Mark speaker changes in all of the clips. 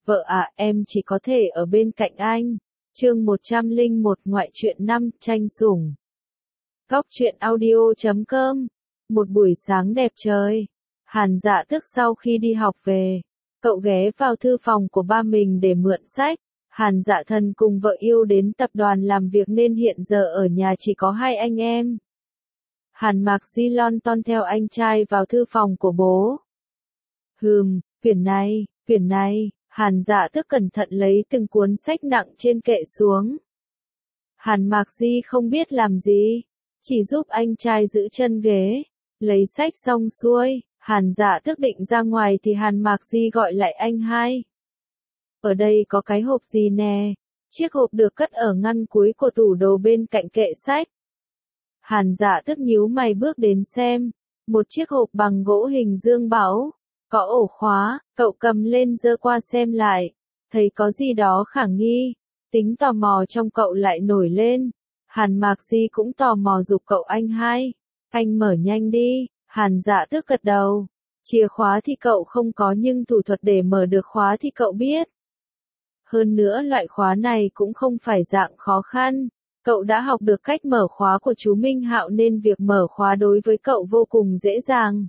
Speaker 1: Vợ à, em chỉ có thể ở bên cạnh anh. Chương 101 Ngoại truyện 5 tranh sủng. Góc truyện audio.com. Một buổi sáng đẹp trời. Hàn Dạ Tước sau khi đi học về, cậu ghé vào thư phòng của ba mình để mượn sách. Hàn Dạ Thần cùng vợ yêu đến tập đoàn làm việc nên hiện giờ ở nhà chỉ có hai anh em. Hàn Mạc Di lon ton theo anh trai vào thư phòng của bố. Quyển này, Hàn Dạ Tước cẩn thận lấy từng cuốn sách nặng trên kệ xuống. Hàn Mạc Di không biết làm gì, chỉ giúp anh trai giữ chân ghế. Lấy sách xong xuôi, Hàn Dạ Tước định ra ngoài thì Hàn Mạc Di gọi lại anh hai. Ở đây có cái hộp gì nè? Chiếc hộp được cất ở ngăn cuối của tủ đồ bên cạnh kệ sách. Hàn Dạ Tước nhíu mày bước đến xem. Một chiếc hộp bằng gỗ hình dương báu, có ổ khóa, cậu cầm lên giơ qua xem lại. Thấy có gì đó khả nghi, tính tò mò trong cậu lại nổi lên. Hàn Mạc Di cũng tò mò giục cậu anh hai. Anh mở nhanh đi. Hàn Dạ Tước gật đầu. Chìa khóa thì cậu không có nhưng thủ thuật để mở được khóa thì cậu biết. Hơn nữa loại khóa này cũng không phải dạng khó khăn. Cậu đã học được cách mở khóa của chú Minh Hạo nên việc mở khóa đối với cậu vô cùng dễ dàng.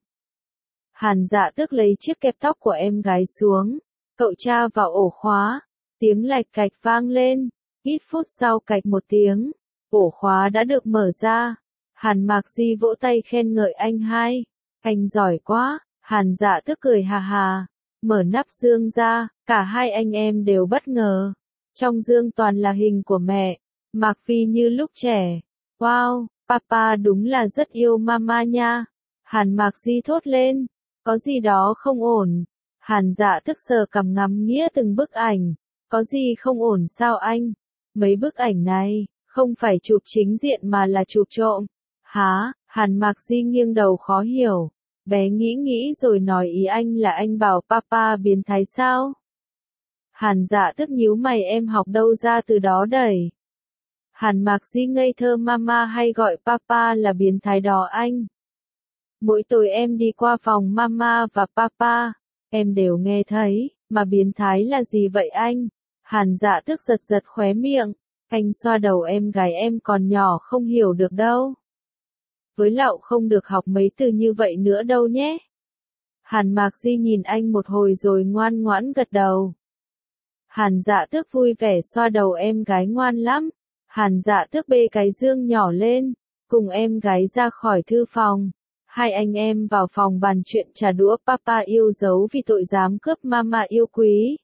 Speaker 1: Hàn Dạ Tước lấy chiếc kẹp tóc của em gái xuống. Cậu tra vào ổ khóa. Tiếng lạch cạch vang lên. Ít phút sau cạch một tiếng. Ổ khóa đã được mở ra. Hàn Mạc Di vỗ tay khen ngợi anh hai. Anh giỏi quá. Hàn Dạ Tước cười hà hà. Mở nắp dương ra. Cả hai anh em đều bất ngờ. Trong dương toàn là hình của mẹ. Mạc Phi như lúc trẻ. Wow, papa đúng là rất yêu mama nha. Hàn Mạc Di thốt lên. Có gì đó không ổn. Hàn Dạ Tước sờ cằm ngắm nghía từng bức ảnh. Có gì không ổn sao anh? Mấy bức ảnh này, không phải chụp chính diện mà là chụp trộm. Hả? Hàn Mạc Di nghiêng đầu khó hiểu. Bé nghĩ rồi nói ý anh là anh bảo papa biến thái sao? Hàn Dạ Tước nhíu mày em học đâu ra từ đó đẩy. Hàn Mạc Di ngây thơ mama hay gọi papa là biến thái đó anh. Mỗi tối em đi qua phòng mama và papa, em đều nghe thấy, mà biến thái là gì vậy anh? Hàn Dạ Tước giật khóe miệng, anh xoa đầu em gái em còn nhỏ không hiểu được đâu. Với Lạo không được học mấy từ như vậy nữa đâu nhé. Hàn Mạc Di nhìn anh một hồi rồi ngoan ngoãn gật đầu. Hàn Dạ Tước vui vẻ xoa đầu em gái ngoan lắm. Hàn Dạ Tước bê cái dương nhỏ lên, cùng em gái ra khỏi thư phòng. Hai anh em vào phòng bàn chuyện trà đũa papa yêu dấu vì tội dám cướp mama yêu quý.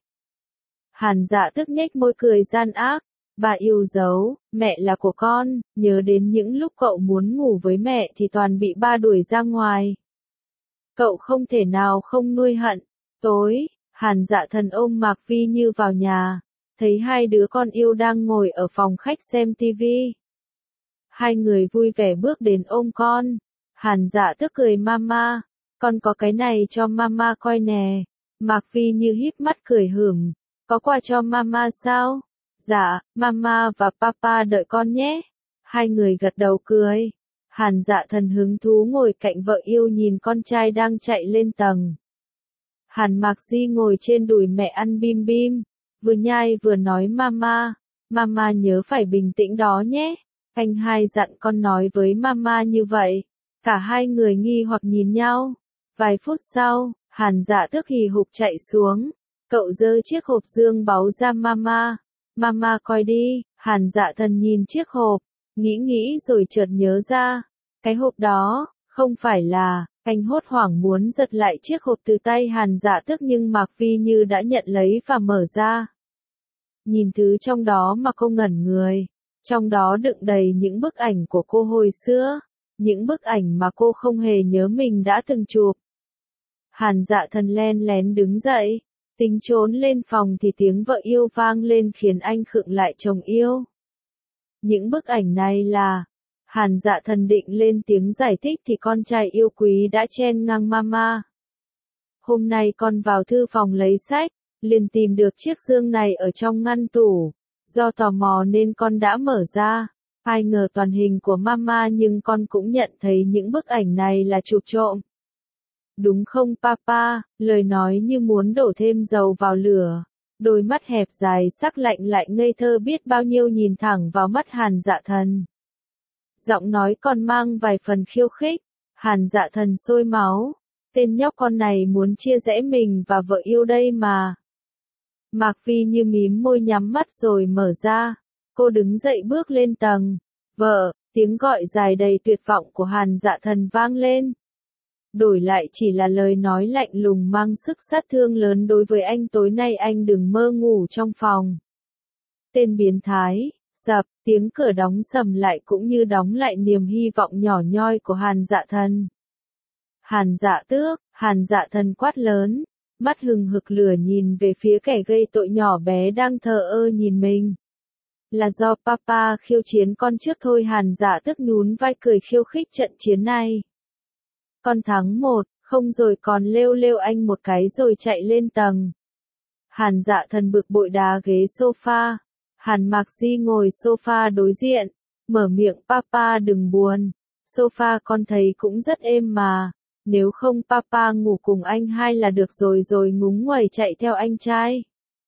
Speaker 1: Hàn Dạ Tước nhếch môi cười gian ác. Bà yêu dấu, mẹ là của con, nhớ đến những lúc cậu muốn ngủ với mẹ thì toàn bị ba đuổi ra ngoài. Cậu không thể nào không nuôi hận. Tối, Hàn Dạ Thần ôm Mạc Phi Như vào nhà. Thấy hai đứa con yêu đang ngồi ở phòng khách xem tivi. Hai người vui vẻ bước đến ôm con. Hàn Dạ Tước cười mama, con có cái này cho mama coi nè. Mạc Phi Như híp mắt cười hửng, có quà cho mama sao? Dạ, mama và papa đợi con nhé. Hai người gật đầu cười. Hàn Dạ Thần hứng thú ngồi cạnh vợ yêu nhìn con trai đang chạy lên tầng. Hàn Mạc Di ngồi trên đùi mẹ ăn bim bim. Vừa nhai vừa nói mama nhớ phải bình tĩnh đó nhé. Anh hai dặn con nói với mama như vậy. Cả hai người nghi hoặc nhìn nhau. Vài phút sau, Hàn Dạ Tước hì hục chạy xuống. Cậu giơ chiếc hộp dương báu ra mama coi đi. Hàn Dạ Thần nhìn chiếc hộp, nghĩ rồi chợt nhớ ra. Cái hộp đó, không phải là, anh hốt hoảng muốn giật lại chiếc hộp từ tay Hàn Dạ Tước nhưng Mạc Phi Như đã nhận lấy và mở ra. Nhìn thứ trong đó mà cô ngẩn người. Trong đó đựng đầy những bức ảnh của cô hồi xưa. Những bức ảnh mà cô không hề nhớ mình đã từng chụp. Hàn Dạ Thần len lén đứng dậy. Tính trốn lên phòng thì tiếng vợ yêu vang lên khiến anh khựng lại chồng yêu. Những bức ảnh này là... Hàn Dạ Thần định lên tiếng giải thích thì con trai yêu quý đã chen ngang mama. Hôm nay con vào thư phòng lấy sách, liền tìm được chiếc dương này ở trong ngăn tủ. Do tò mò nên con đã mở ra. Ai ngờ toàn hình của mama nhưng con cũng nhận thấy những bức ảnh này là chụp trộm. Đúng không papa? Lời nói như muốn đổ thêm dầu vào lửa. Đôi mắt hẹp dài sắc lạnh lại ngây thơ biết bao nhiêu nhìn thẳng vào mắt Hàn Dạ Thần. Giọng nói còn mang vài phần khiêu khích. Hàn Dạ Thần sôi máu. Tên nhóc con này muốn chia rẽ mình và vợ yêu đây mà. Mạc Phi như mím môi nhắm mắt rồi mở ra. Cô đứng dậy bước lên tầng. Vợ, tiếng gọi dài đầy tuyệt vọng của Hàn Dạ Thần vang lên. Đổi lại chỉ là lời nói lạnh lùng mang sức sát thương lớn đối với anh. Tối nay anh đừng mơ ngủ trong phòng. Tên biến thái, sập, tiếng cửa đóng sầm lại cũng như đóng lại niềm hy vọng nhỏ nhoi của Hàn Dạ Thần. Hàn Dạ Tước, Hàn Dạ Thần quát lớn, mắt hừng hực lửa nhìn về phía kẻ gây tội nhỏ bé đang thờ ơ nhìn mình. Là do papa khiêu chiến con trước thôi. Hàn Dạ Tước nhún vai cười khiêu khích trận chiến này. Con thắng 1, không rồi còn lêu lêu anh một cái rồi chạy lên tầng. Hàn Dạ Thần bực bội đá ghế sofa. Hàn Mạc Di ngồi sofa đối diện, mở miệng papa đừng buồn. Sofa con thấy cũng rất êm mà. Nếu không papa ngủ cùng anh hai là được rồi ngúng nguẩy chạy theo anh trai.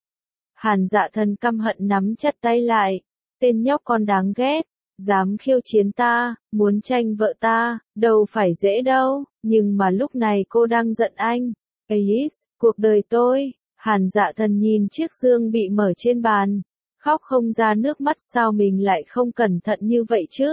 Speaker 1: Hàn Dạ Thần căm hận nắm chặt tay lại. Tên nhóc con đáng ghét. Dám khiêu chiến ta, muốn tranh vợ ta, đâu phải dễ đâu, nhưng mà lúc này cô đang giận anh. Ais, cuộc đời tôi. Hàn Dạ Thần nhìn chiếc dương bị mở trên bàn. Khóc không ra nước mắt. Sao mình lại không cẩn thận như vậy chứ?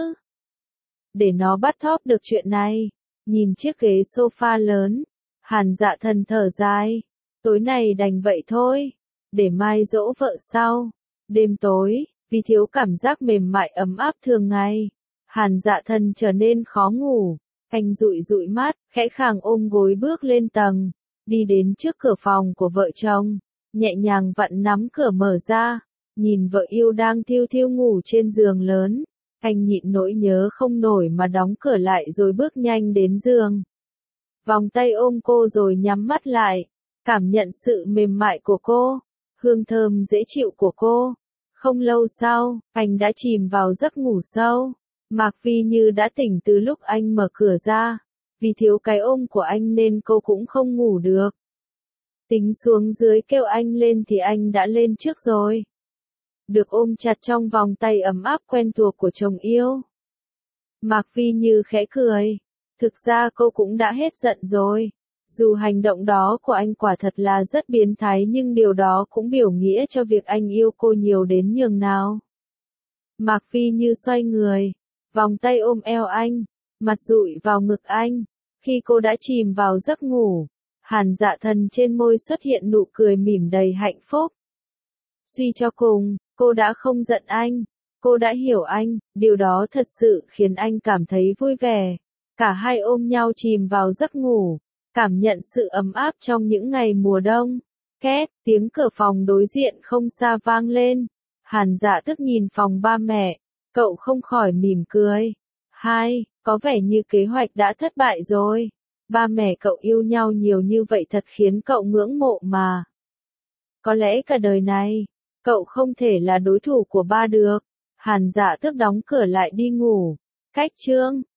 Speaker 1: Để nó bắt thóp được chuyện này. Nhìn chiếc ghế sofa lớn. Hàn Dạ Thần thở dài. Tối này đành vậy thôi. Để mai dỗ vợ sau. Đêm tối, vì thiếu cảm giác mềm mại ấm áp thường ngày. Hàn Dạ Thần trở nên khó ngủ. Anh dụi dụi mắt, khẽ khàng ôm gối bước lên tầng. Đi đến trước cửa phòng của vợ chồng. Nhẹ nhàng vặn nắm cửa mở ra. Nhìn vợ yêu đang thiêu thiêu ngủ trên giường lớn. Anh nhịn nỗi nhớ không nổi mà đóng cửa lại rồi bước nhanh đến giường. Vòng tay ôm cô rồi nhắm mắt lại. Cảm nhận sự mềm mại của cô. Hương thơm dễ chịu của cô. Không lâu sau, anh đã chìm vào giấc ngủ sâu. Mạc Phi như đã tỉnh từ lúc anh mở cửa ra. Vì thiếu cái ôm của anh nên cô cũng không ngủ được. Tính xuống dưới kêu anh lên thì anh đã lên trước rồi. Được ôm chặt trong vòng tay ấm áp quen thuộc của chồng yêu. Mạc Phi như khẽ cười. Thực ra cô cũng đã hết giận rồi. Dù hành động đó của anh quả thật là rất biến thái nhưng điều đó cũng biểu nghĩa cho việc anh yêu cô nhiều đến nhường nào. Mạc Phi như xoay người. Vòng tay ôm eo anh. Mặt dụi vào ngực anh. Khi cô đã chìm vào giấc ngủ. Hàn Dạ Thần trên môi xuất hiện nụ cười mỉm đầy hạnh phúc. Suy cho cùng, cô đã không giận anh. Cô đã hiểu anh, điều đó thật sự khiến anh cảm thấy vui vẻ. Cả hai ôm nhau chìm vào giấc ngủ, cảm nhận sự ấm áp trong những ngày mùa đông. Két, tiếng cửa phòng đối diện không xa vang lên. Hàn Dạ Tước nhìn phòng ba mẹ, cậu không khỏi mỉm cười. Có vẻ như kế hoạch đã thất bại rồi. Ba mẹ cậu yêu nhau nhiều như vậy thật khiến cậu ngưỡng mộ mà. Có lẽ cả đời này, cậu không thể là đối thủ của ba được. Hàn Dạ Tước đóng cửa lại đi ngủ. Cách chương